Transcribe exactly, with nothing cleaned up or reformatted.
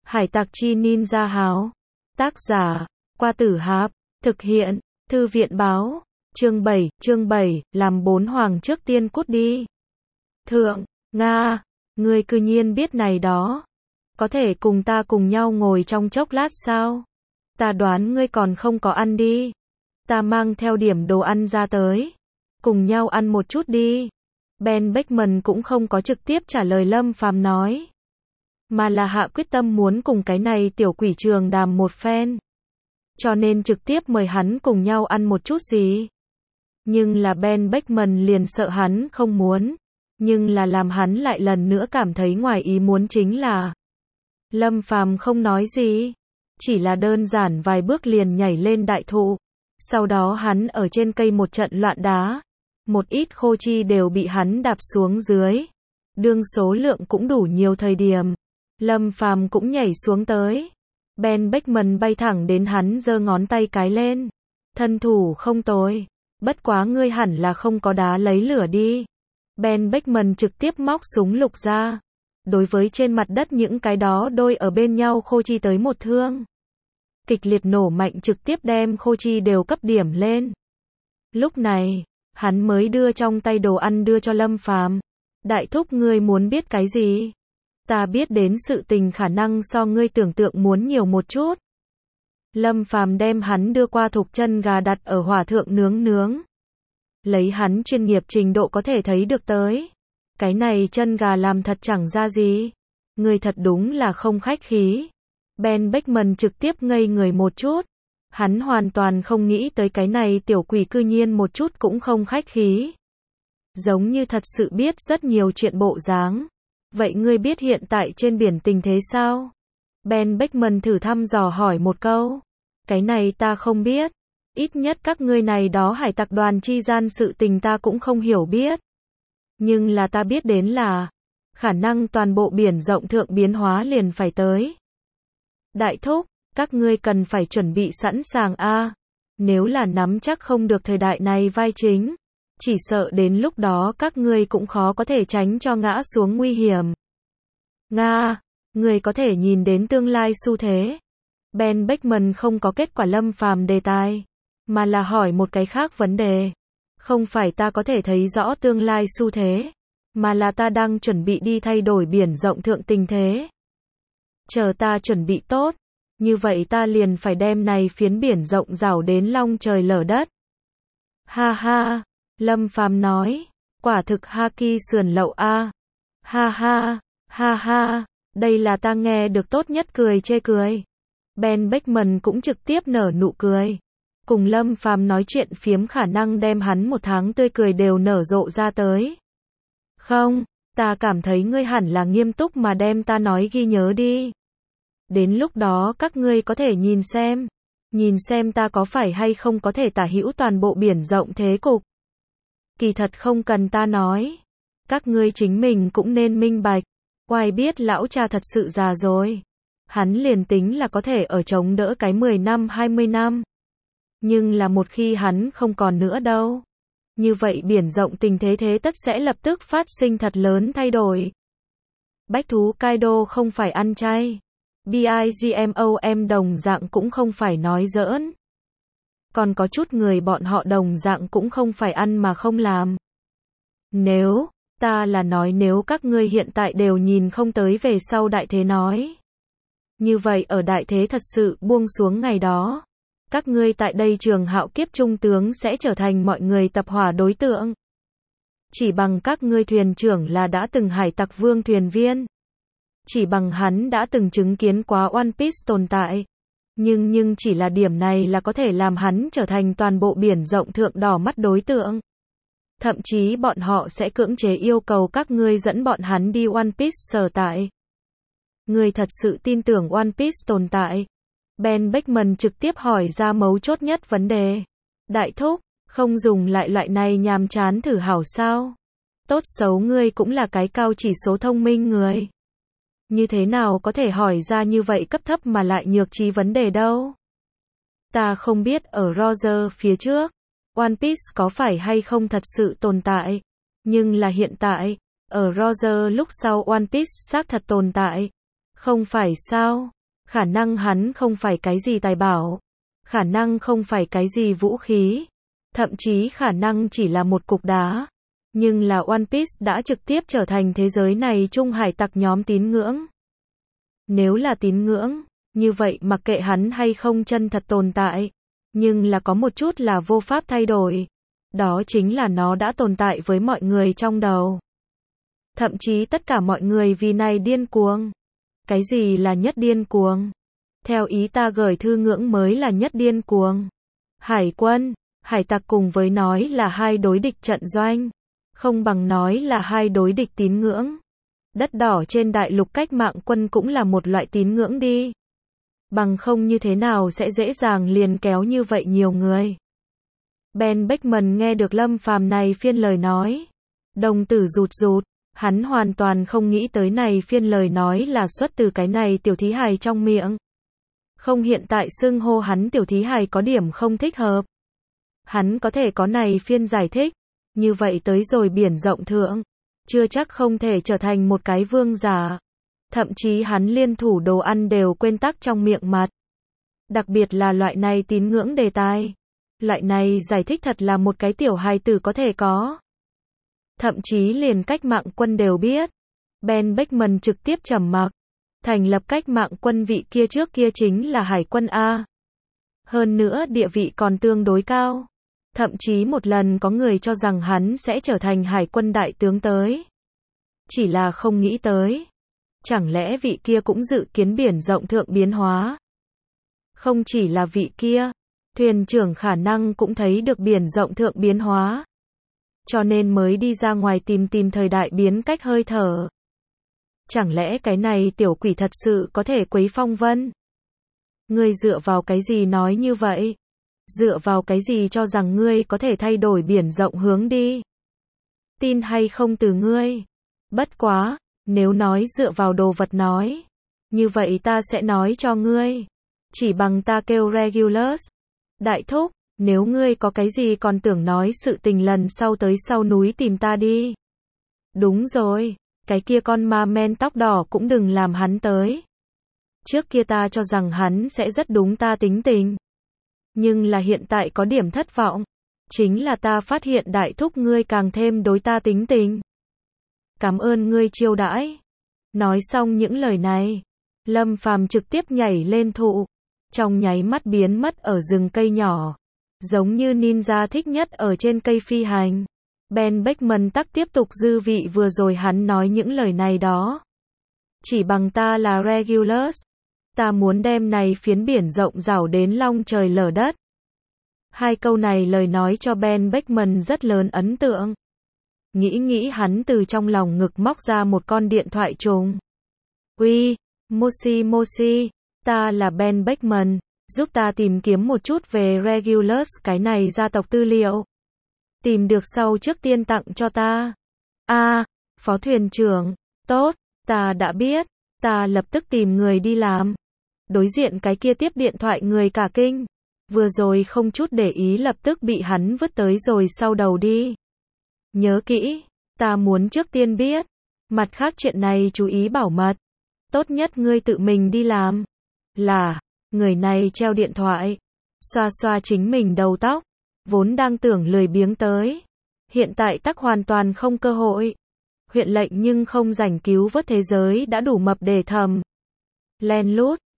Hải tặc chi ninja háo. Tác giả, Qua Tử Háp. Thực hiện, Thư viện báo. Chương bảy, chương bảy, làm bốn hoàng trước tiên cút đi. Thượng, Nga, ngươi cư nhiên biết này đó. Có thể cùng ta cùng nhau ngồi trong chốc lát sao? Ta đoán ngươi còn không có ăn đi. Ta mang theo điểm đồ ăn ra tới. Cùng nhau ăn một chút đi. Ben Beckman cũng không có trực tiếp trả lời Lâm Phàm nói, mà là hạ quyết tâm muốn cùng cái này tiểu quỷ trường đàm một phen. Cho nên trực tiếp mời hắn cùng nhau ăn một chút gì. Nhưng là Ben Beckman liền sợ hắn không muốn. Nhưng là làm hắn lại lần nữa cảm thấy ngoài ý muốn chính là Lâm Phàm không nói gì. Chỉ là đơn giản vài bước liền nhảy lên đại thụ. Sau đó hắn ở trên cây một trận loạn đá. Một ít khô chi đều bị hắn đạp xuống dưới. Đương số lượng cũng đủ nhiều thời điểm. Lâm Phàm cũng nhảy xuống tới. Ben Beckman bay thẳng đến hắn giơ ngón tay cái lên. Thân thủ không tồi. Bất quá ngươi hẳn là không có đá lấy lửa đi. Ben Beckman trực tiếp móc súng lục ra. Đối với trên mặt đất những cái đó đôi ở bên nhau khô chi tới một thương. Kịch liệt nổ mạnh trực tiếp đem khô chi đều cấp điểm lên. Lúc này, hắn mới đưa trong tay đồ ăn đưa cho Lâm Phàm. Đại thúc, ngươi muốn biết cái gì? Ta biết đến sự tình khả năng so ngươi tưởng tượng muốn nhiều một chút. Lâm Phàm đem hắn đưa qua thục chân gà đặt ở hỏa thượng nướng nướng. Lấy hắn chuyên nghiệp trình độ có thể thấy được tới. Cái này chân gà làm thật chẳng ra gì. Ngươi thật đúng là không khách khí. Ben Beckman trực tiếp ngây người một chút. Hắn hoàn toàn không nghĩ tới cái này tiểu quỷ cư nhiên một chút cũng không khách khí. Giống như thật sự biết rất nhiều chuyện bộ dáng. Vậy ngươi biết hiện tại trên biển tình thế sao? Ben Beckman thử thăm dò hỏi một câu. Cái này ta không biết. Ít nhất các ngươi này đó hải tặc đoàn chi gian sự tình ta cũng không hiểu biết. Nhưng là ta biết đến là khả năng toàn bộ biển rộng thượng biến hóa liền phải tới. Đại thúc, các ngươi cần phải chuẩn bị sẵn sàng a. Nếu là nắm chắc không được thời đại này vai chính, chỉ sợ đến lúc đó các ngươi cũng khó có thể tránh cho ngã xuống nguy hiểm. Nga, ngươi có thể nhìn đến tương lai xu thế. Ben Beckman không có kết quả Lâm Phàm đề tài, mà là hỏi một cái khác vấn đề. Không phải ta có thể thấy rõ tương lai xu thế, mà là ta đang chuẩn bị đi thay đổi biển rộng thượng tình thế. Chờ ta chuẩn bị tốt, như vậy ta liền phải đem này phiến biển rộng rảo đến long trời lở đất. Ha ha, Lâm Phàm nói, quả thực haki sườn lậu a. Ha ha, ha ha, đây là ta nghe được tốt nhất cười chê cười. Ben Beckman cũng trực tiếp nở nụ cười. Cùng Lâm Phàm nói chuyện phiếm khả năng đem hắn một tháng tươi cười đều nở rộ ra tới. Không, ta cảm thấy ngươi hẳn là nghiêm túc mà đem ta nói ghi nhớ đi. Đến lúc đó các ngươi có thể nhìn xem. Nhìn xem ta có phải hay không có thể tả hữu toàn bộ biển rộng thế cục. Kỳ thật không cần ta nói. Các ngươi chính mình cũng nên minh bạch. Oai biết lão cha thật sự già rồi. Hắn liền tính là có thể ở chống đỡ cái mười năm hai mươi năm. Nhưng là một khi hắn không còn nữa đâu. Như vậy biển rộng tình thế thế tất sẽ lập tức phát sinh thật lớn thay đổi. Bách thú Kaido không phải ăn chay. Bigmom đồng dạng cũng không phải nói giỡn. Còn có chút người bọn họ đồng dạng cũng không phải ăn mà không làm. Nếu, ta là nói nếu các ngươi hiện tại đều nhìn không tới về sau đại thế nói. Như vậy ở đại thế thật sự buông xuống ngày đó. Các ngươi tại đây trường hạo kiếp trung tướng sẽ trở thành mọi người tập hỏa đối tượng. Chỉ bằng các ngươi thuyền trưởng là đã từng hải tặc vương thuyền viên. Chỉ bằng hắn đã từng chứng kiến quá One Piece tồn tại. Nhưng nhưng chỉ là điểm này là có thể làm hắn trở thành toàn bộ biển rộng thượng đỏ mắt đối tượng. Thậm chí bọn họ sẽ cưỡng chế yêu cầu các ngươi dẫn bọn hắn đi One Piece sở tại. Ngươi thật sự tin tưởng One Piece tồn tại? Ben Beckman trực tiếp hỏi ra mấu chốt nhất vấn đề. Đại thúc, không dùng lại loại này nhàm chán thử hảo sao? Tốt xấu ngươi cũng là cái cao chỉ số thông minh người. Như thế nào có thể hỏi ra như vậy cấp thấp mà lại nhược trí vấn đề đâu? Ta không biết ở Roger phía trước, One Piece có phải hay không thật sự tồn tại. Nhưng là hiện tại, ở Roger lúc sau One Piece xác thật tồn tại. Không phải sao? Khả năng hắn không phải cái gì tài bảo. Khả năng không phải cái gì vũ khí. Thậm chí khả năng chỉ là một cục đá. Nhưng là One Piece đã trực tiếp trở thành thế giới này chung hải tặc nhóm tín ngưỡng. Nếu là tín ngưỡng, như vậy mặc kệ hắn hay không chân thật tồn tại. Nhưng là có một chút là vô pháp thay đổi. Đó chính là nó đã tồn tại với mọi người trong đầu. Thậm chí tất cả mọi người vì này điên cuồng. Cái gì là nhất điên cuồng? Theo ý ta gửi thư ngưỡng mới là nhất điên cuồng. Hải quân, hải tặc cùng với nói là hai đối địch trận doanh. Không bằng nói là hai đối địch tín ngưỡng. Đất đỏ trên đại lục cách mạng quân cũng là một loại tín ngưỡng đi. Bằng không như thế nào sẽ dễ dàng liền kéo như vậy nhiều người. Ben Beckman nghe được Lâm Phàm này phiên lời nói. Đồng tử rụt rụt, hắn hoàn toàn không nghĩ tới này phiên lời nói là xuất từ cái này tiểu thí hài trong miệng. Không, hiện tại xưng hô hắn tiểu thí hài có điểm không thích hợp. Hắn có thể có này phiên giải thích. Như vậy tới rồi biển rộng thượng. Chưa chắc không thể trở thành một cái vương giả. Thậm chí hắn liên thủ đồ ăn đều quên tắc trong miệng mặt. Đặc biệt là loại này tín ngưỡng đề tài. Loại này giải thích thật là một cái tiểu hài tử có thể có. Thậm chí liền cách mạng quân đều biết. Ben Beckman trực tiếp trầm mặc. Thành lập cách mạng quân vị kia trước kia chính là hải quân A. Hơn nữa địa vị còn tương đối cao. Thậm chí một lần có người cho rằng hắn sẽ trở thành hải quân đại tướng tới. Chỉ là không nghĩ tới. Chẳng lẽ vị kia cũng dự kiến biển rộng thượng biến hóa? Không chỉ là vị kia, thuyền trưởng khả năng cũng thấy được biển rộng thượng biến hóa. Cho nên mới đi ra ngoài tìm tìm thời đại biến cách hơi thở. Chẳng lẽ cái này tiểu quỷ thật sự có thể quấy phong vân? Ngươi dựa vào cái gì nói như vậy? Dựa vào cái gì cho rằng ngươi có thể thay đổi biển rộng hướng đi? Tin hay không từ ngươi? Bất quá, nếu nói dựa vào đồ vật nói, như vậy ta sẽ nói cho ngươi. Chỉ bằng ta kêu Regulus. Đại thúc, nếu ngươi có cái gì còn tưởng nói sự tình lần sau tới sau núi tìm ta đi. Đúng rồi, cái kia con ma men tóc đỏ cũng đừng làm hắn tới. Trước kia ta cho rằng hắn sẽ rất đúng ta tính tình. Nhưng là hiện tại có điểm thất vọng. Chính là ta phát hiện đại thúc ngươi càng thêm đối ta tính tình. Cảm ơn ngươi chiêu đãi. Nói xong những lời này, Lâm Phàm trực tiếp nhảy lên thụ. Trong nháy mắt biến mất ở rừng cây nhỏ. Giống như ninja thích nhất ở trên cây phi hành. Ben Beckman tắc tiếp tục dư vị vừa rồi hắn nói những lời này đó. Chỉ bằng ta là Regulus. Ta muốn đem này phiến biển rộng rảo đến long trời lở đất. Hai câu này lời nói cho Ben Beckman rất lớn ấn tượng. Nghĩ nghĩ hắn từ trong lòng ngực móc ra một con điện thoại trùng. Uy, Moshi Moshi, ta là Ben Beckman, giúp ta tìm kiếm một chút về Regulus cái này gia tộc tư liệu. Tìm được sau trước tiên tặng cho ta. A, phó thuyền trưởng, tốt, ta đã biết, ta lập tức tìm người đi làm. Đối diện cái kia tiếp điện thoại người cả kinh. Vừa rồi không chút để ý lập tức bị hắn vứt tới rồi sau đầu đi. Nhớ kỹ, ta muốn trước tiên biết. Mặt khác chuyện này chú ý bảo mật. Tốt nhất ngươi tự mình đi làm. Là, người này treo điện thoại. Xoa xoa chính mình đầu tóc. Vốn đang tưởng lười biếng tới. Hiện tại tắc hoàn toàn không cơ hội. Huyện lệnh nhưng không rảnh cứu vớt thế giới đã đủ mập để thầm. Len lút,